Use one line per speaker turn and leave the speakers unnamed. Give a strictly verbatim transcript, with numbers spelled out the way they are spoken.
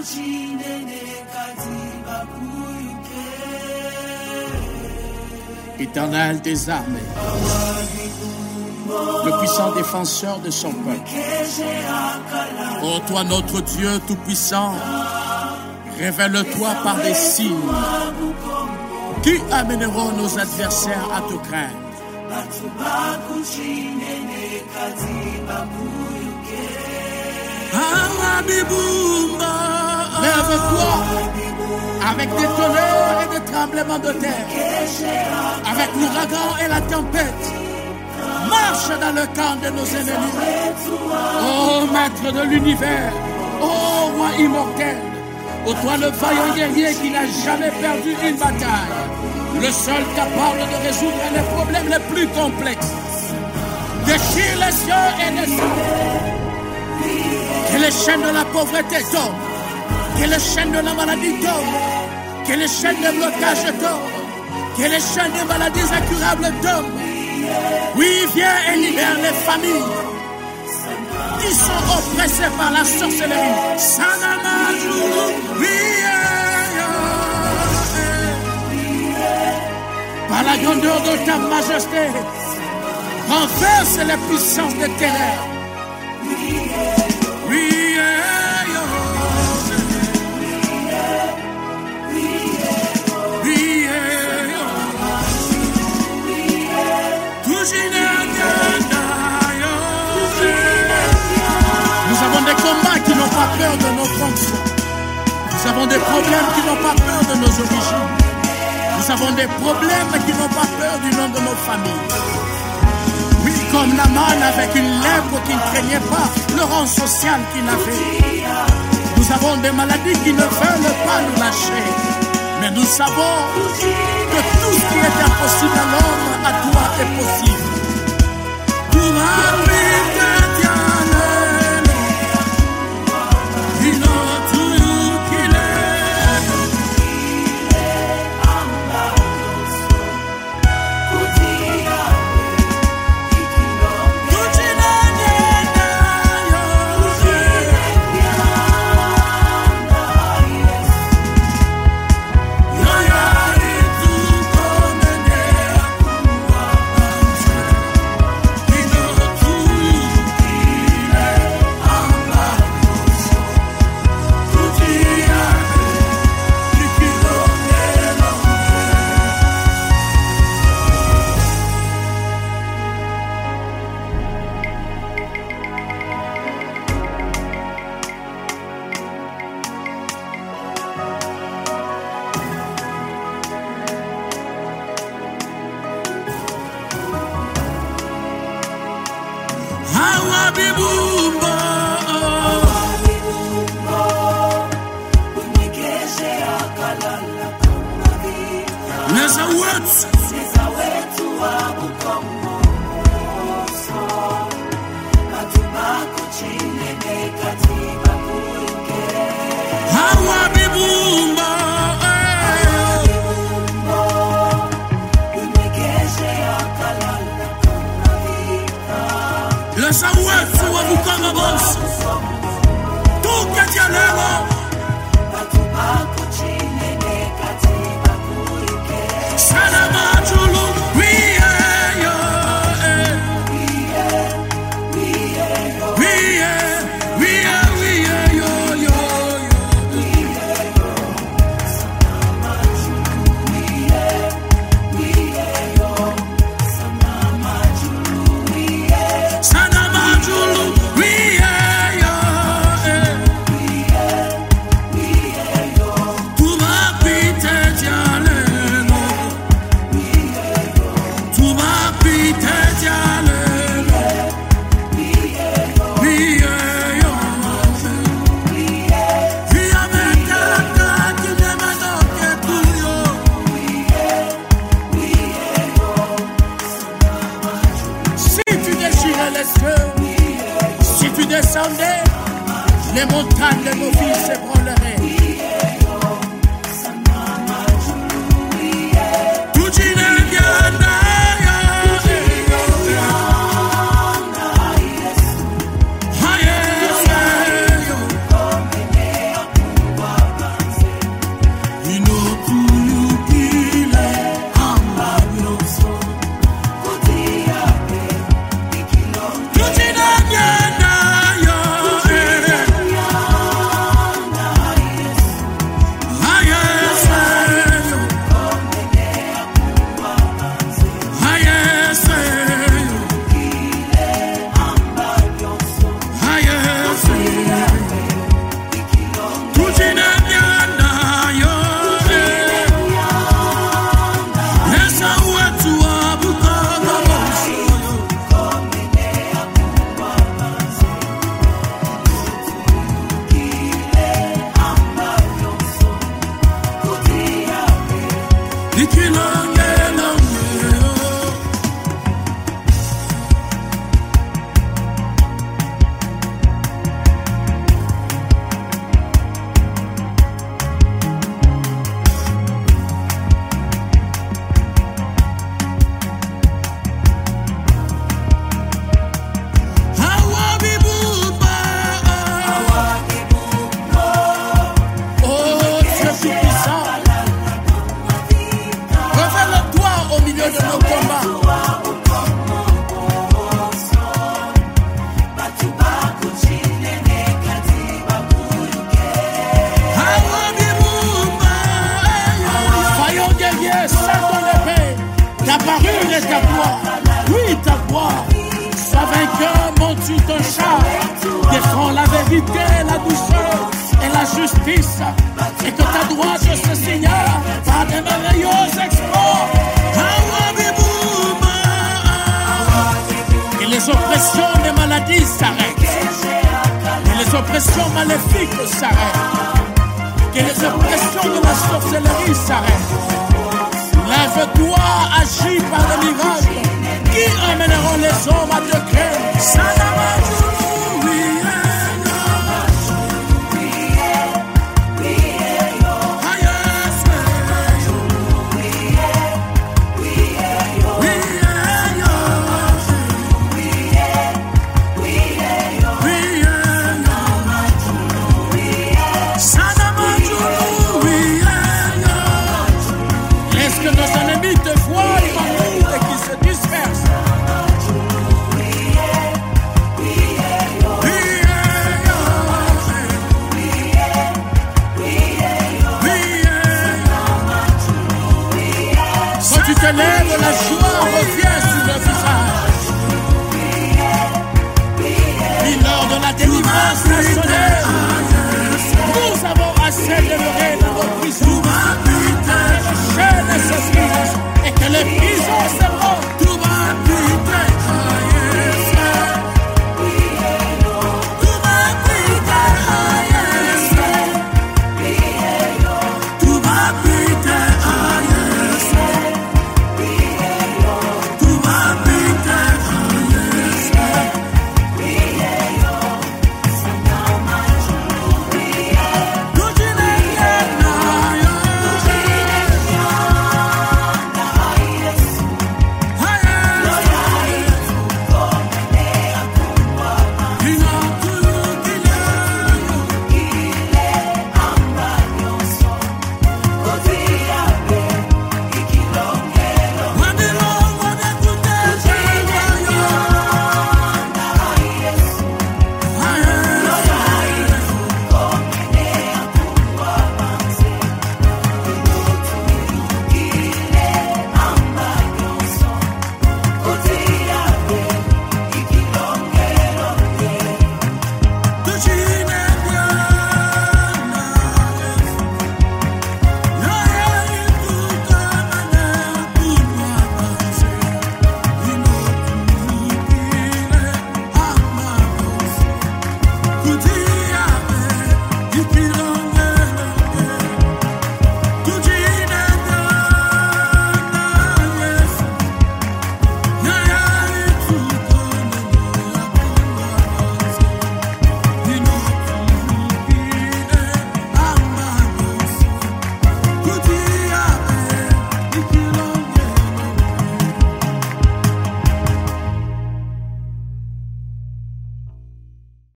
Éternel des armées, le puissant défenseur de son peuple. Ô toi notre Dieu tout-puissant, révèle-toi par des signes qui amèneront nos adversaires à te craindre. Lève-toi avec des tonnerres et des tremblements de terre, avec l'ouragan et la tempête. Marche dans le camp de nos ennemis. Ô maître de l'univers, ô roi immortel, ô toi le vaillant guerrier qui n'a jamais perdu une bataille, le seul capable de résoudre les problèmes les plus complexes. Déchire les cieux et les cieux. Que les chaînes de la pauvreté tombent, que les chaînes de la maladie tombent, que les chaînes de blocage tombent, que les chaînes de maladies incurables tombent. Oui, viens et libère les familles qui sont oppressées par la sorcellerie. Par la grandeur de ta majesté, renverse les puissances des ténèbres. Nous avons des combats qui n'ont pas peur de nos fonctions. Nous avons des problèmes qui n'ont pas peur de nos origines. Nous avons des problèmes qui n'ont pas peur du nom de nos familles. Oui, comme Naaman avec une lèpre qui ne craignait pas le rang social qu'il avait. Nous avons des maladies qui ne veulent pas nous lâcher. Mais nous savons que tout ce qui est impossible à l'homme, à toi est possible. Les montagnes de nos vies s'ébranleraient. désirer ta gloire. Oui, ta gloire. Sois vainqueur, monte sur ton char. Défends la vérité, la douceur et la justice. Et que ta droite se signale par des merveilleux exploits. Et les oppressions des maladies s'arrêtent. Et les oppressions maléfiques s'arrêtent. Que les oppressions de la sorcellerie s'arrêtent. Lève-toi, agis par le miracle qui amèneront les hommes à te craindre. Lève, la joie revient sur le visage. Puis lors de la délivrance nationale, nous avons assez demeuré dans nos prisons. Que les chaînes se brisent et que les prisons se rompent.